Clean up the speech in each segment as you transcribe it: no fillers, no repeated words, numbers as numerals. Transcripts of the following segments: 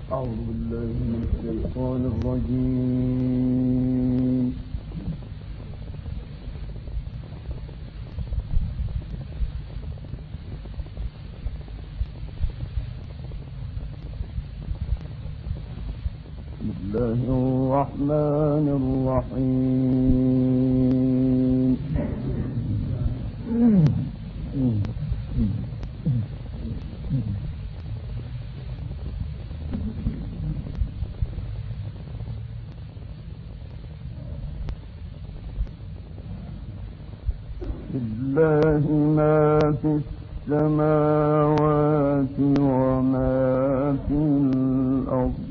أعوذ بالله من الشيطان الرجيم. بسم الله الرحمن الرحيم. لله ما في السماوات وما في الأرض.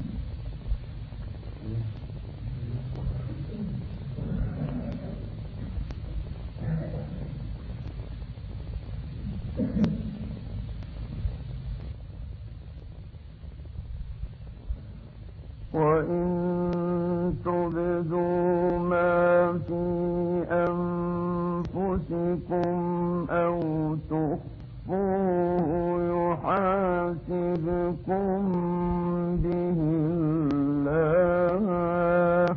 وإن تبدوا ما في أنفسكم أو تخفوه يحاسبكم به الله.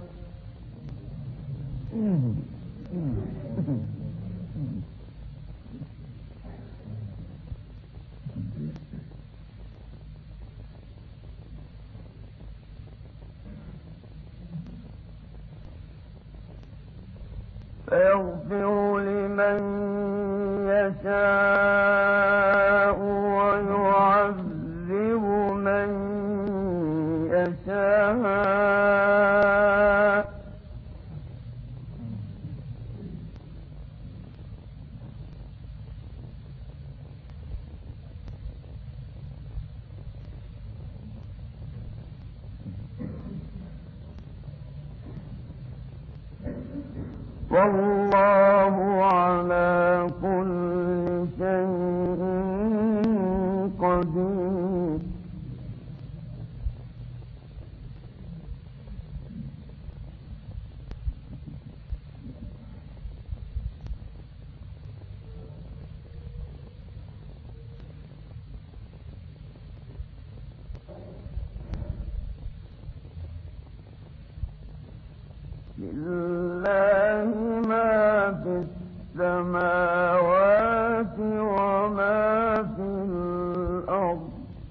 فيغفر لمن يشاء ويعذب من يشاء. والله على كل شيء قدير. لله ما في السماوات وما في الأرض.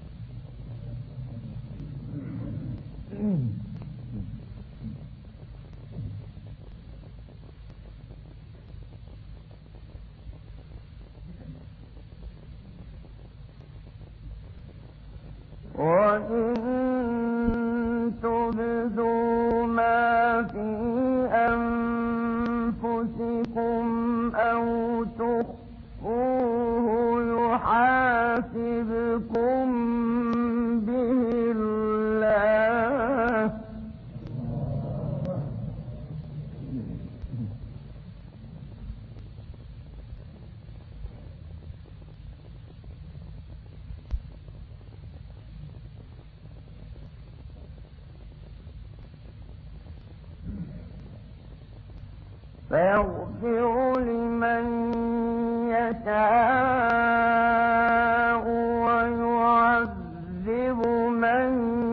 وإن تبدوا ما في أنفسكم أو تخفوه يحاسبكم به الله. فيغفر لمن يشاء ويعذب من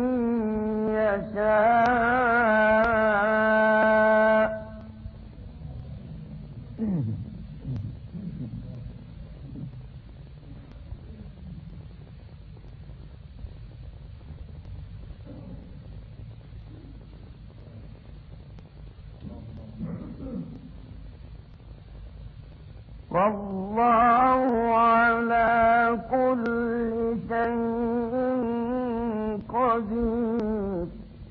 يشاء. والله على كل شيء قدير.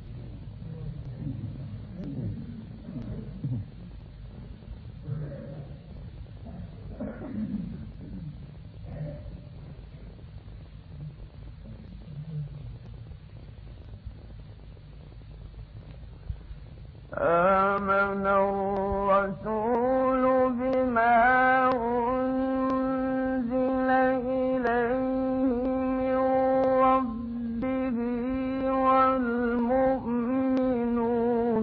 آمن الرسول بما أنزل إليه من ربه والمؤمنون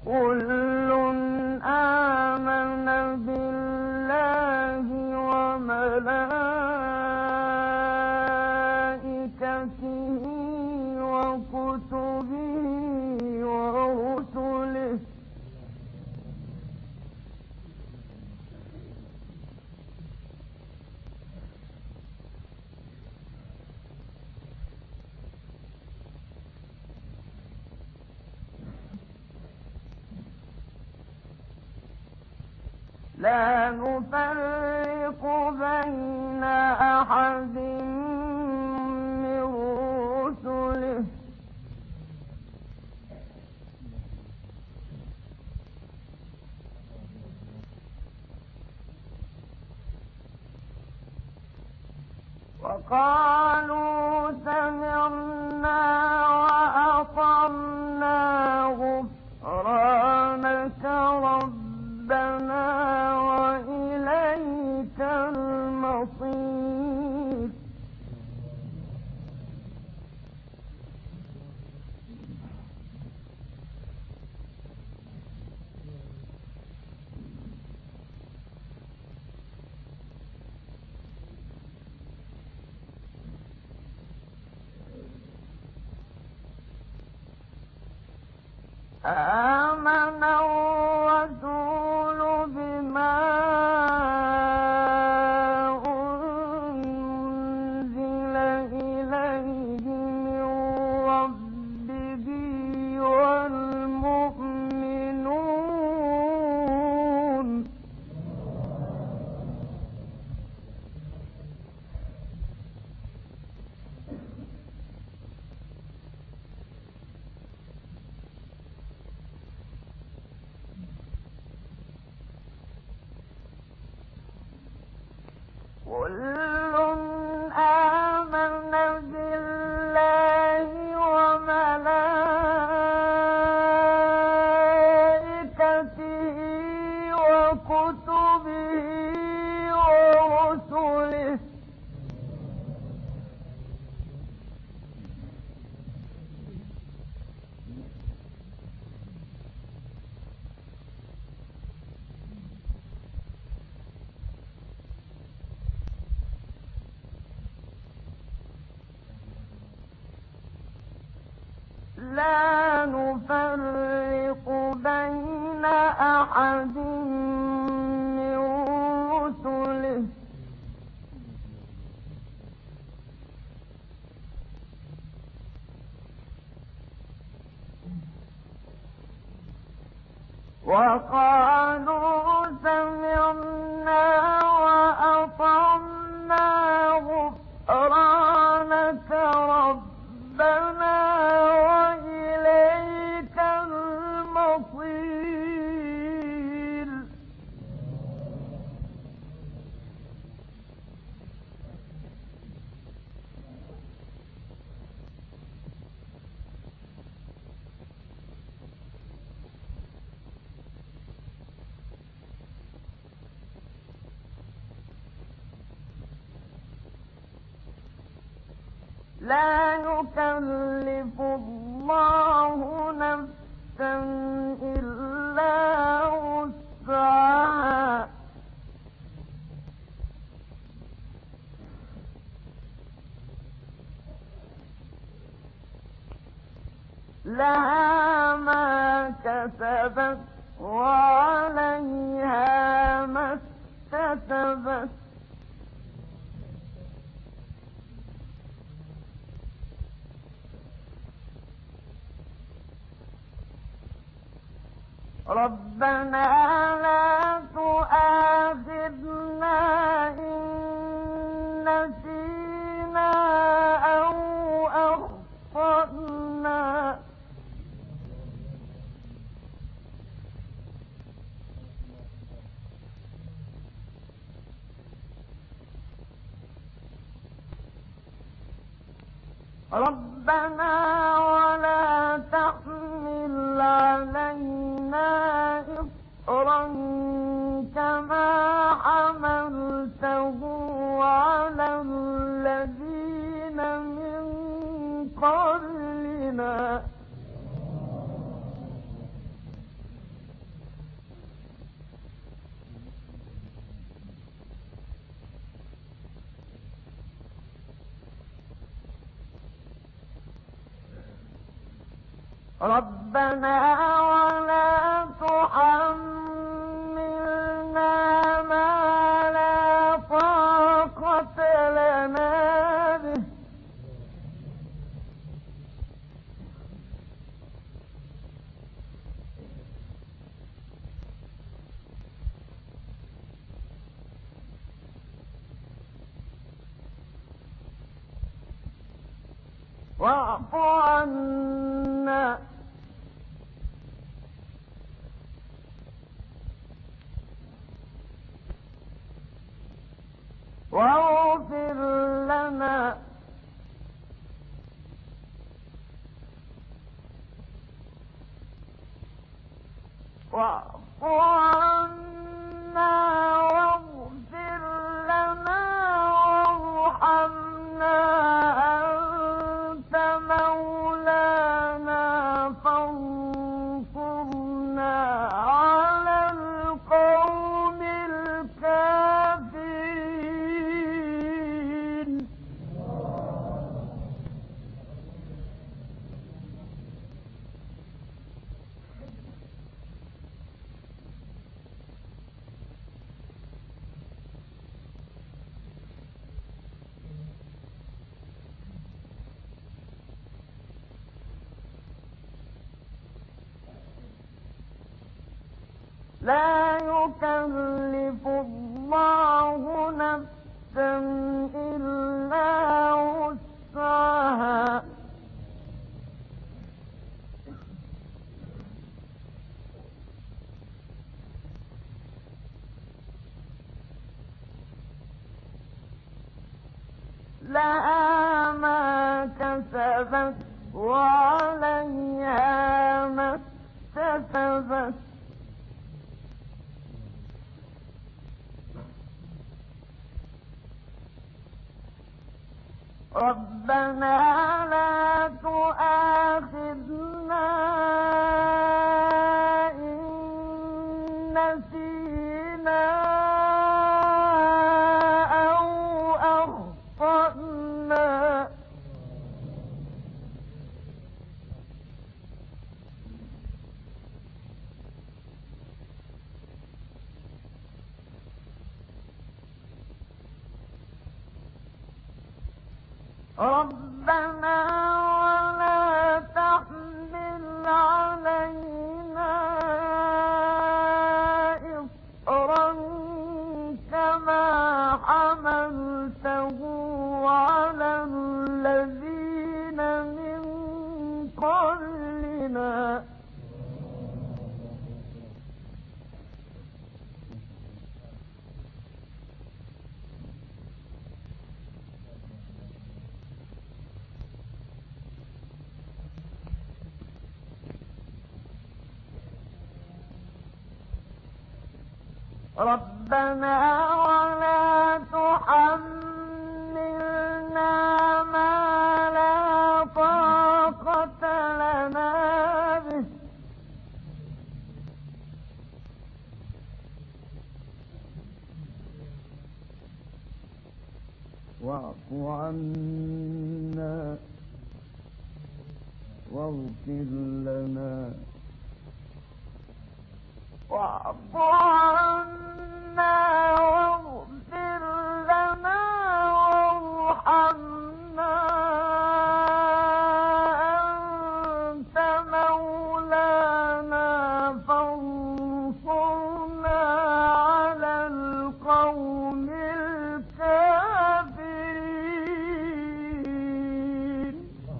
كل آمن بالله وملائكته وكتبه ورسله لا نفرق بين أحد من رسله وقالوا سمعنا وأطعنا غفرانك ربنا وإليك المصير آمن الرسول بما أنزل إليه من ربه والمؤمنون كل آمن بالله وملائكته وكتبه ورسله لا نفرق بين أحد من رسله وقالوا سمعنا وأطعنا غفرانك ربنا وإليك المصير لا يكلف الله نفسا إلا وسعها لها ما كسبت وعليها ما اكتسبت ربنا لا تؤاخذنا إن نسينا أو أخطأنا ربنا ولا تحمل علينا إصرا كما حملته على الذين من قبلنا ربنا ولا تحملنا ما لا طاقة لنا به واعف عنا واغفر لنا واعف عنا واغفر لنا وارحمنا أنت مولانا فانصرنا على القوم الكافرين لا يكلف الله نفسا إلا وسعها لها ما كسبت وعليها ما اكتسبت ربنا لا تؤاخذنا إن نسينا أو أخطأنا ربنا ولا تحمل علينا إصرا كما حملته على الذين من قبلنا ربنا ولا تحملنا ما لا طاقة لنا به واعف عنا واغفر لنا واعف عنا واغفر لنا وارحمنا أنت مولانا فانصرنا على القوم الكافرين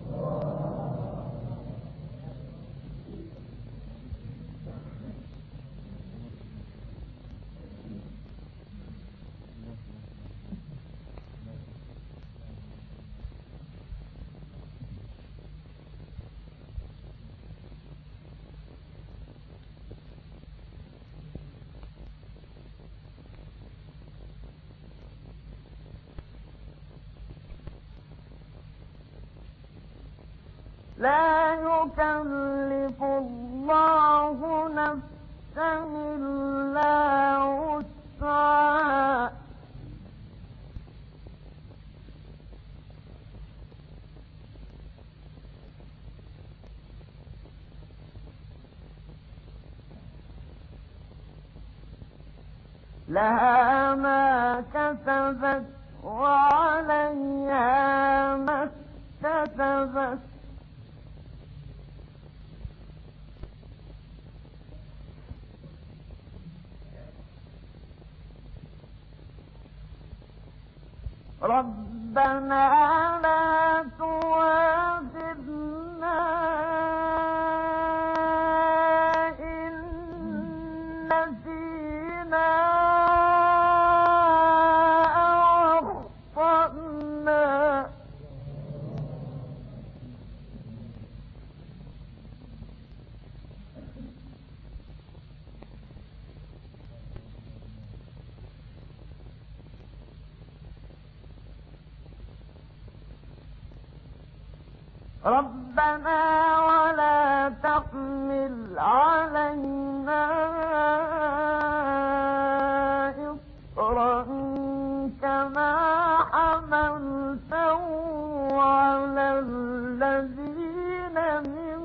لا يكلف الله نفسا إلا وسعها لها ما كسبت وعليها ما اكتسبت. ربنا لا تؤاخذنا إن نسينا أو أخطأنا. ربنا ولا تحمل علينا إصرا كما حملته على الذين من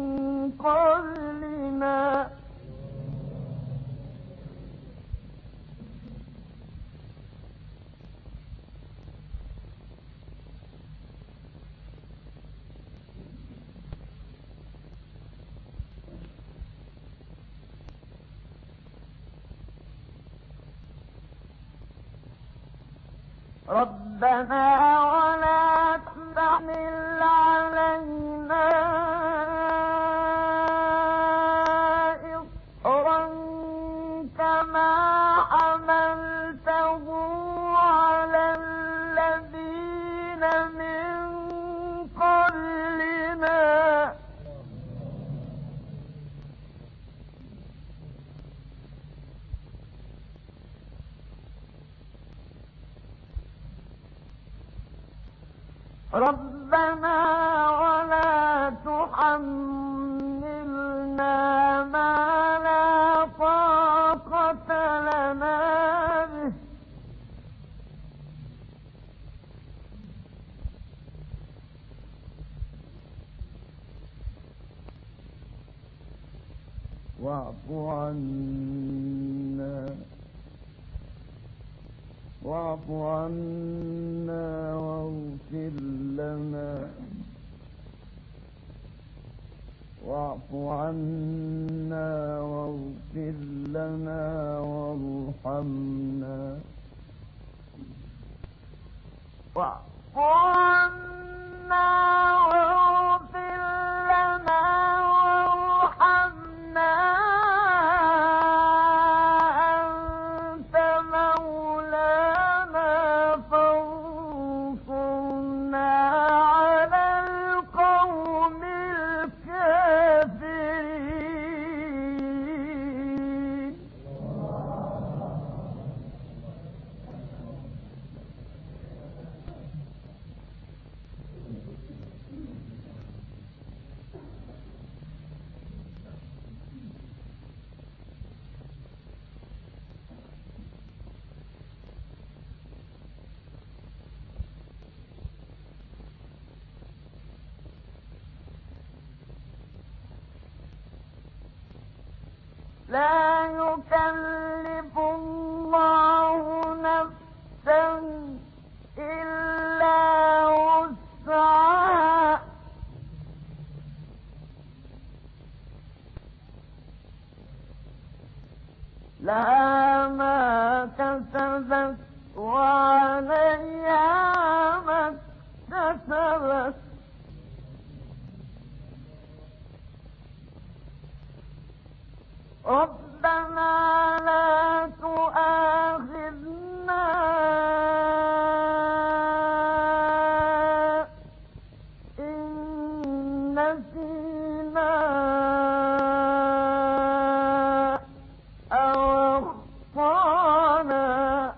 قبلنا. ربنا ولا تحمل علينا إصرا كما حملته على الذين من قبلنا. ربنا ولا تحملنا ما لا طاقة لنا به واعف عنا واغفر لنا واعف عنا واغفر لنا وارحمنا. واعف عنا واغفر لنا وارحمنا أنت مولانا فانصرنا على القوم الكافرين. لا يكلف الله نفسا إلا وسعها لها ما كسبت وعليها ما اكتسبت. ربنا لا تؤاخذنا إن نسينا أو أخطأنا.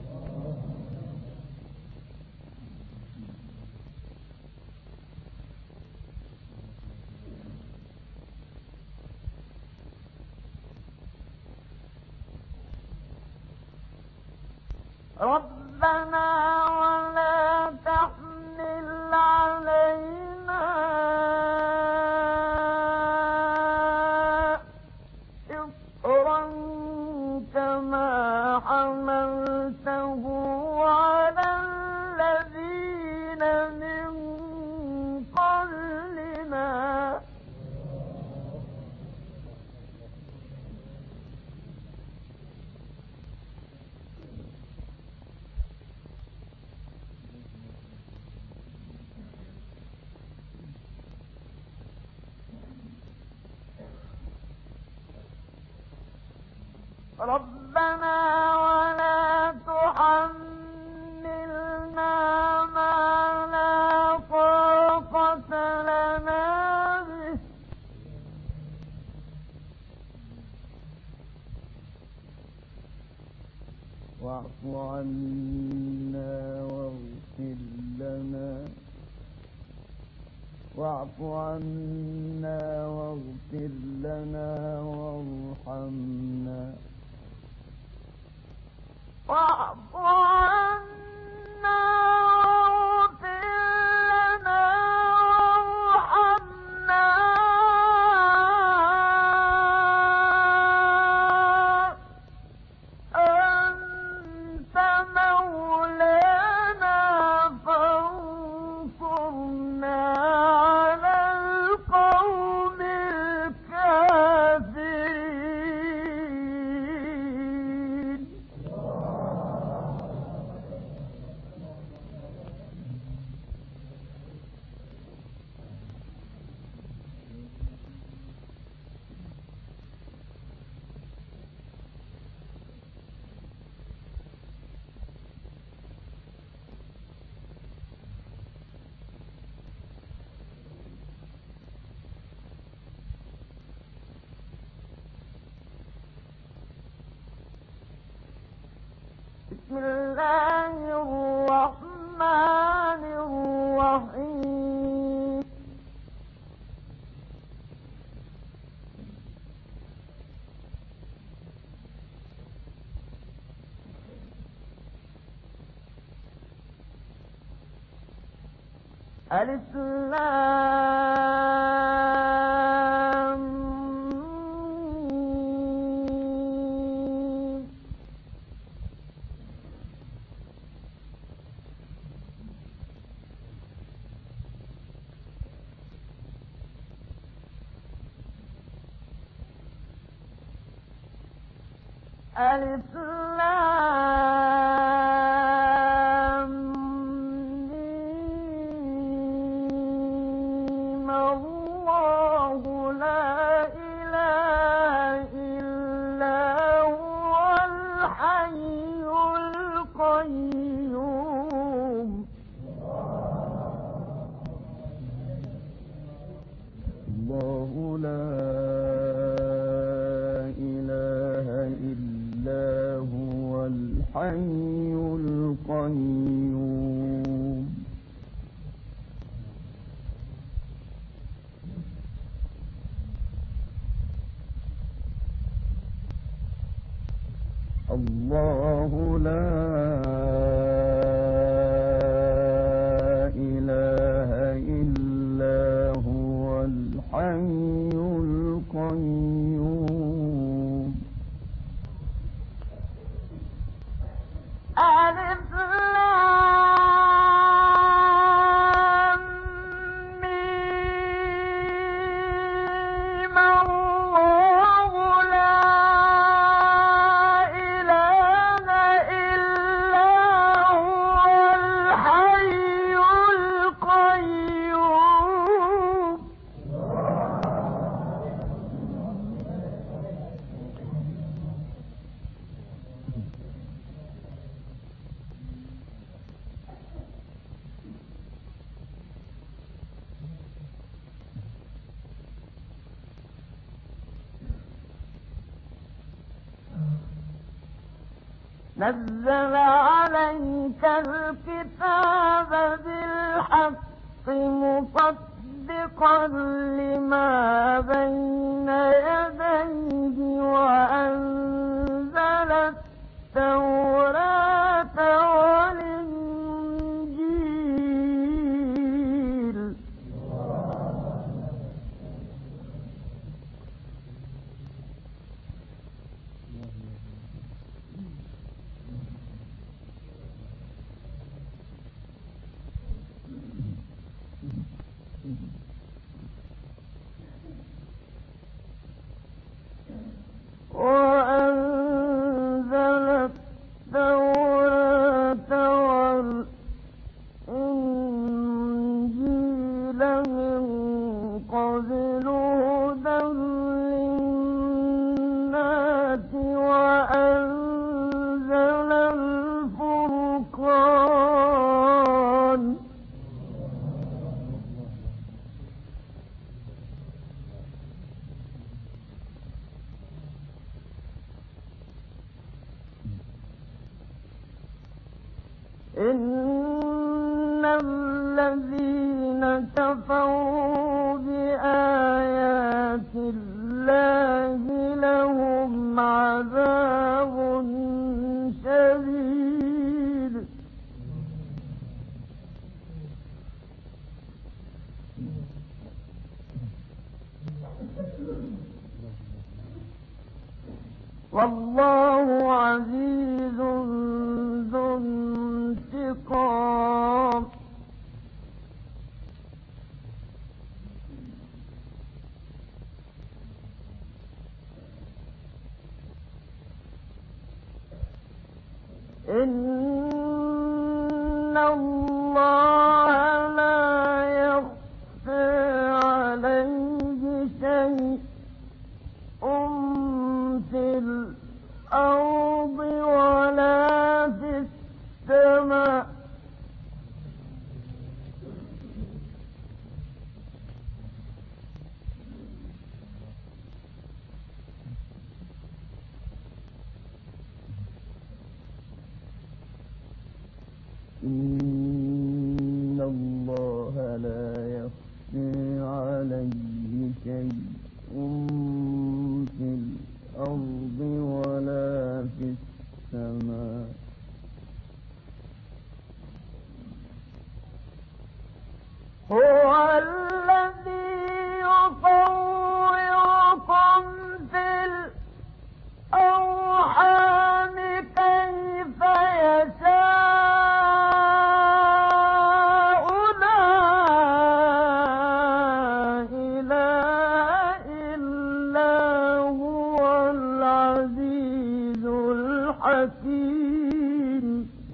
ربنا ولا تحمل علينا إصرا كما حملته ربنا ولا تحملنا ما لا طاقة لنا به واعف عنا واغفر لنا وارحمنا واعف عنا واغفر لنا وارحمنا أنت مولانا فانصرنا على القوم الكافرين. بسم الله الرحمن الرحيم. ألف لام ميم. ألف لام ميم. الله لا إله إلا هو الحي القيوم. الله لا إله إلا هو الحي القيوم. الله لا إله إلا هو الحي القيوم. ألف لام ميم. الله لا إله إلا هو الحي القيوم. نزل عليك الكتاب بالحق مصدقا لما بين يديه وأنزل التوراة والإنجيل. إن الذين كفروا بآيات الله لهم عذاب شديد والله عزيز ذو انتقام إن الله لا يخفى عليه شيء في الأرض ولا في السماء إن الله لا يخفى عليه شيء في الأرض ولا في السماء هو الذي يصوركم في الأرحام كيف يشاء لا إله إلا هو العزيز الحكيم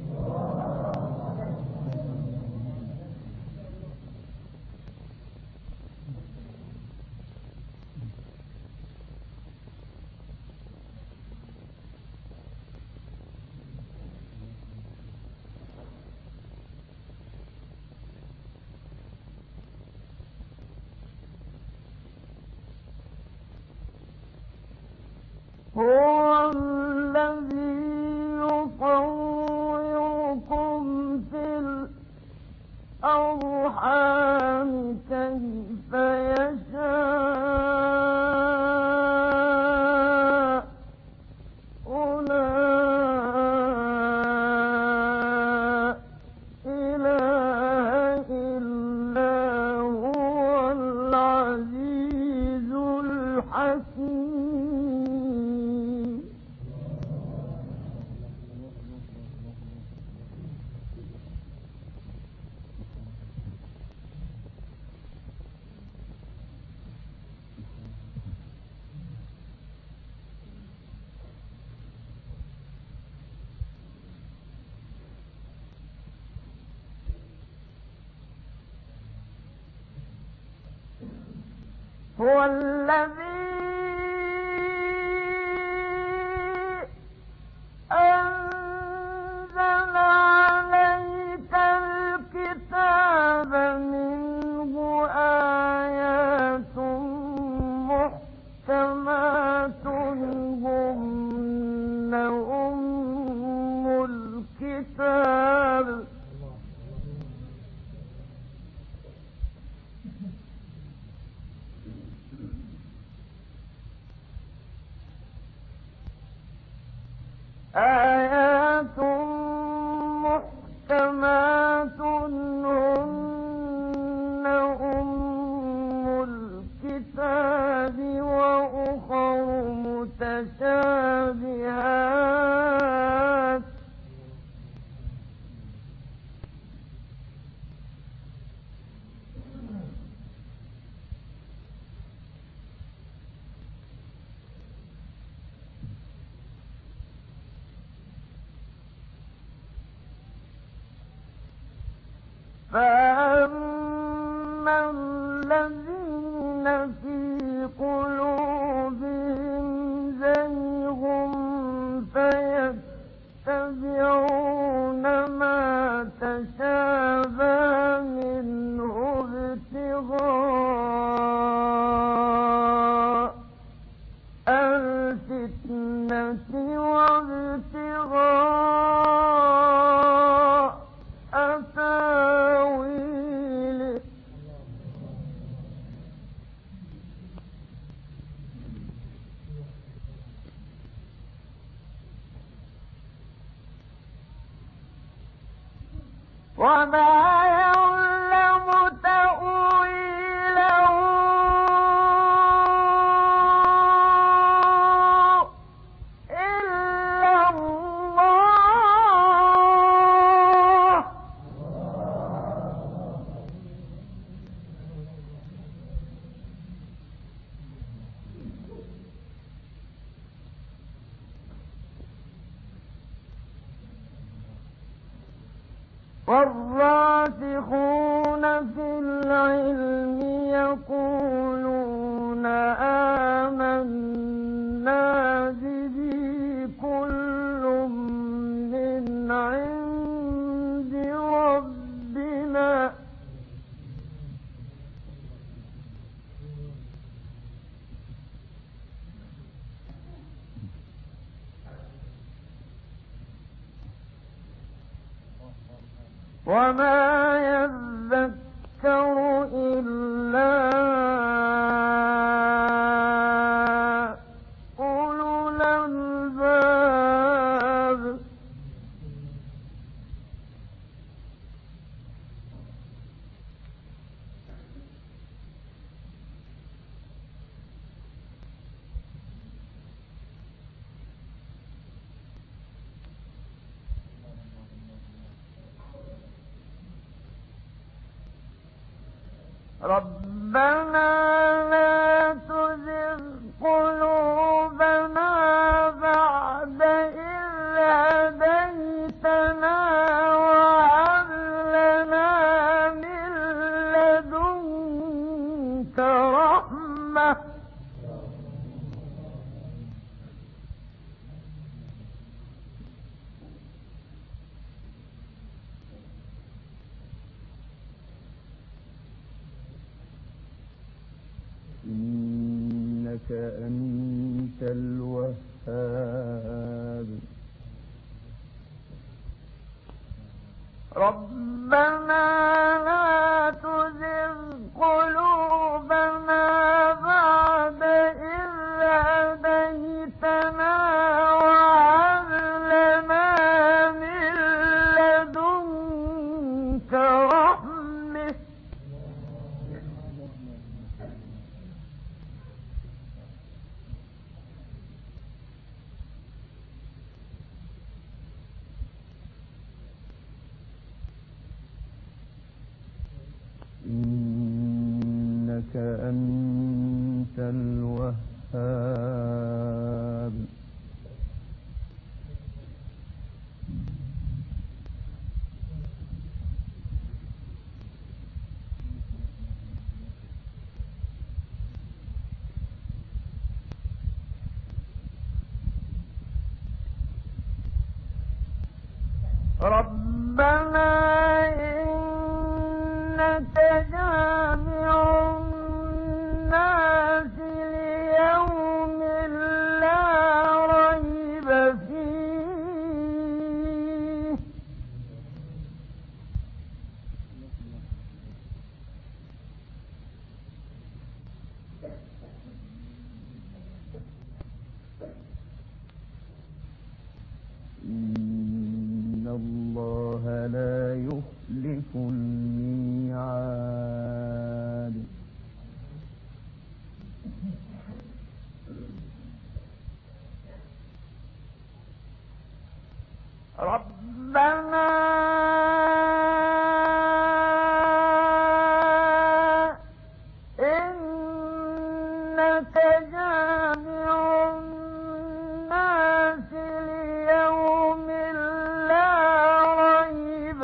هو الذي يصوركم في الأرحام كيف يشاء لا إله إلا هو العزيز الحكيم هو الذي أنزل عليك الكتاب منه آيات محكمات هن أم الكتاب آيات محكمات هن أم الكتاب وأخر متشابهات فأما الذين في قلوبهم زيغ فيتبعون ما تشابه منه ابتغاء الفتنة وابتغاء والراسخون في العلم يقولون آمنا به كل من عند ربنا وما يذكر إلا أولو الألباب ربنا لا تزغ قلوبنا بعد إذ هديتنا وهب لنا من لدنك رحمة إنك أنت الوهاب ربنا لا تزغ قلوبنا بعد إذ هديتنا وهب لنا من لدنك رحمة إنك أنت الوهاب ربنا إنك جامع الناس ليوم لا ريب فيه إن الله لا يخلف الميعاد ربنا إنك جامع الناس ليوم لا ريب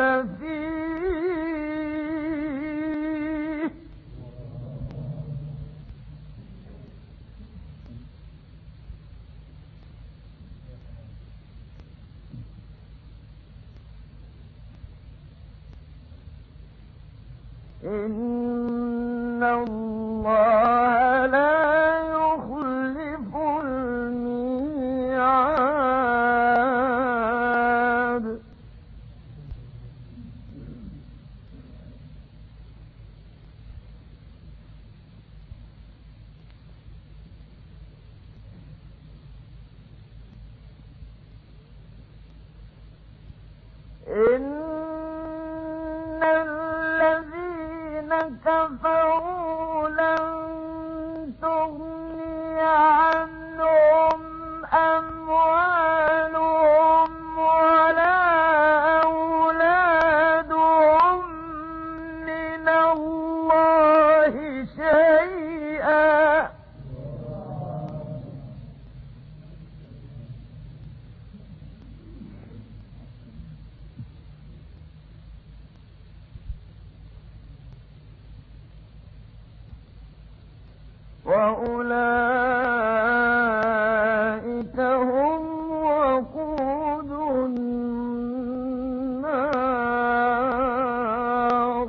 فيه إن الله لا يخلف الميعاد إن تغني عنهم أموالهم ولا أولادهم من الله شيئا. وأولئك هم وقود النار.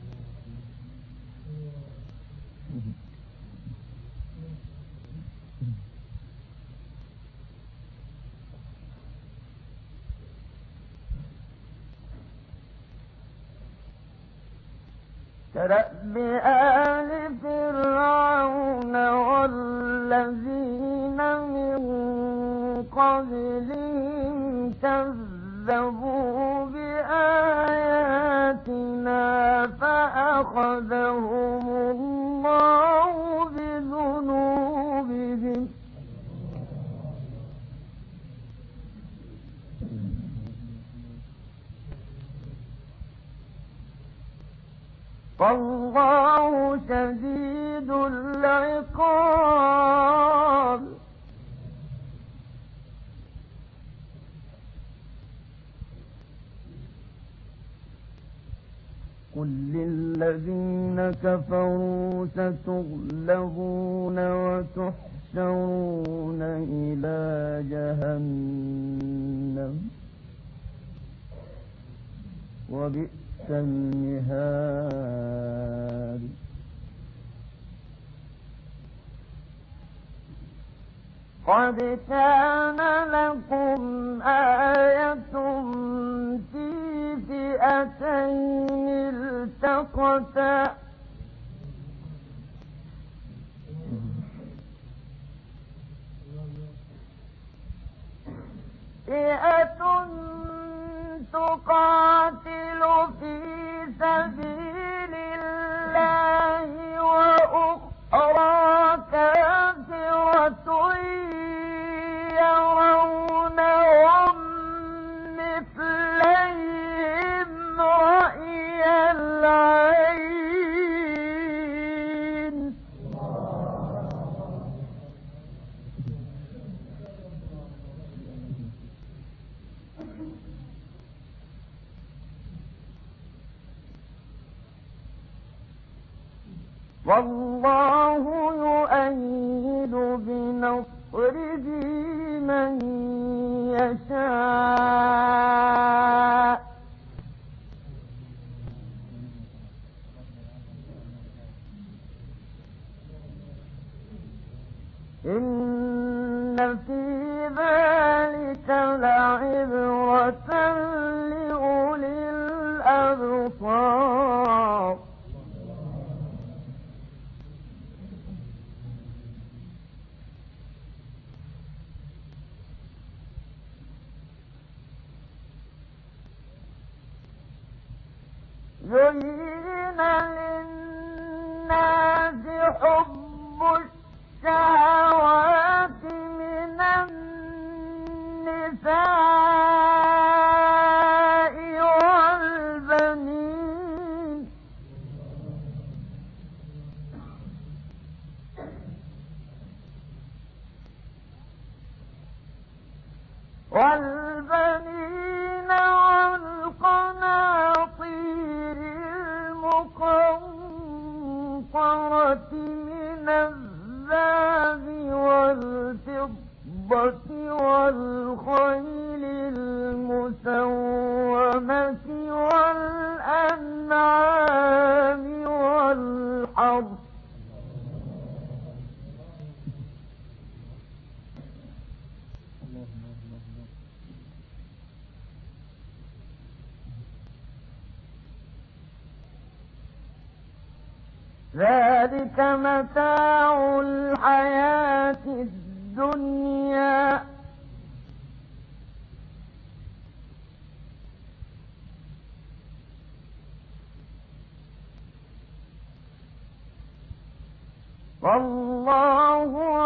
كدأب آل فرعون والذين من قبلهم كذبوا بآياتنا فأخذهم الله بذنوبهم. والله شديد العقاب. قل للذين كفروا ستغلبون وتحشرون إلى جهنم وبئس المهاد. قد كان لكم آية في فئتين التقتا فئة تقاتل في سبيل الله وأخرى كافرة يرونهم مثليهم رأي العين. والله يؤيد بنصره من يشاء. إن في ذلك لعبرة لأولي الأبصار. زين للناس حب الشهوات من النساء والبنين والقناطير المقنطرة من الذهب والفضة والخيل المسومة والأنعام والحرث. ذلك متاع الحياة الدنيا والله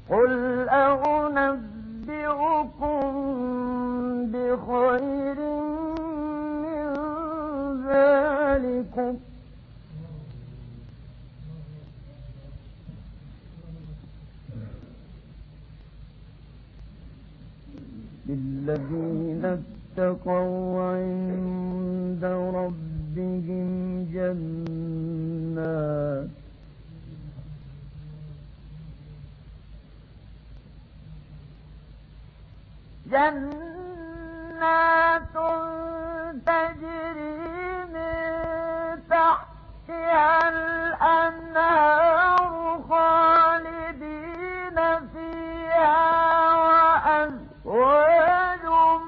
قل أنبئكم بخير من ذلكم للذين اتقوا عند ربهم جنات تجري من تحتها الأنهار خالدين فيها وأزواج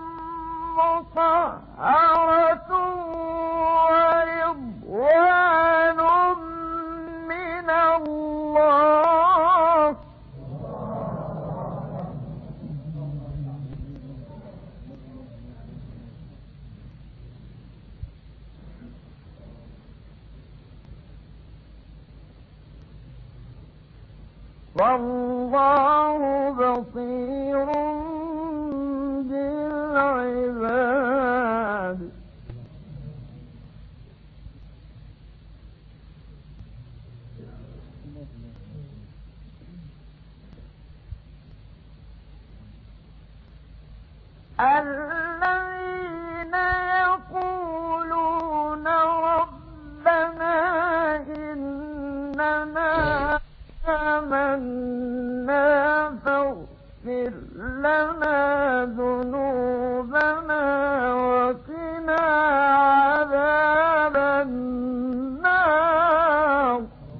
مطهرة ورضوان من الله والله بصير بالعباد الذين يقولون ربنا إننا آمنا فاغفر لنا ذنوبنا وقنا عذاب النار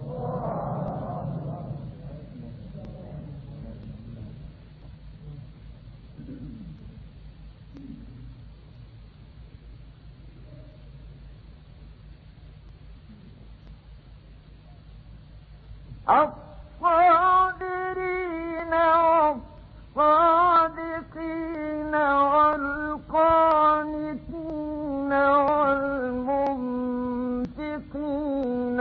الصابرين والصادقين والقانتين والمنفقين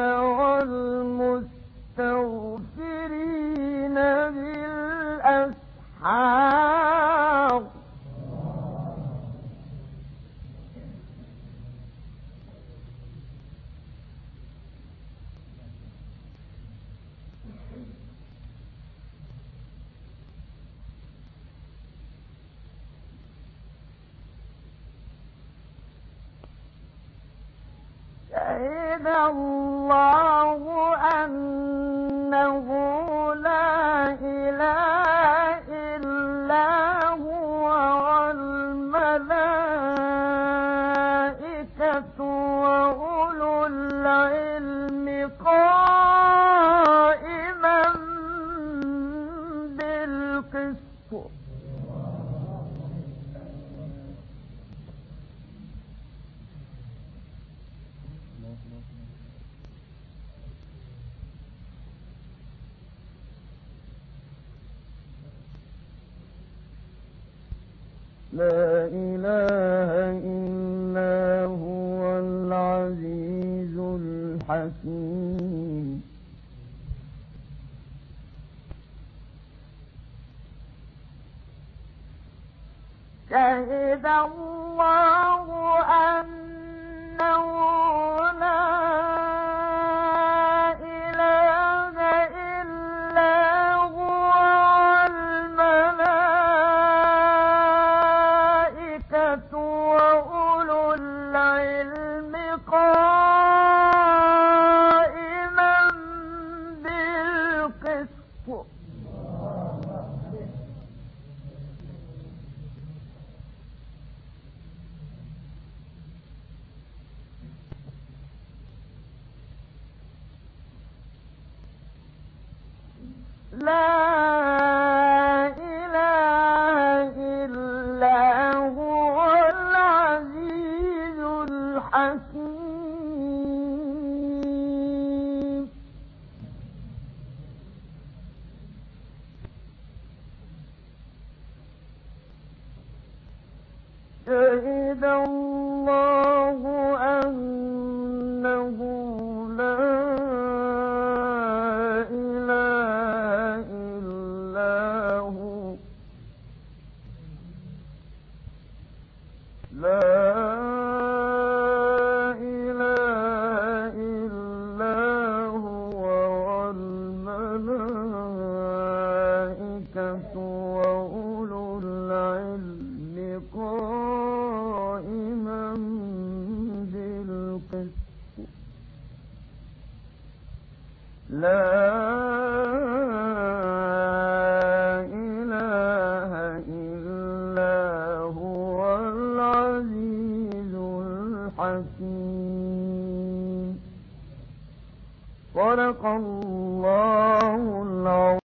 والمستغفرين بالأسحار شهد الله أنه لا إله إلا هو والملائكة وأولو العلم قائما بالقسط لا إله إلا هو العزيز الحكيم شهد الله أنه لا إله إلا هو والملائكة وأولو العلم قائما بالقسط لا إله إلا هو العزيز الحكيم شهد الله أنه لا إله إلا إله إلا هو والملائكة وأولو العلم قائما بالقسط لا إله إلا هو العزيز الحكيم. صدق الله العظيم.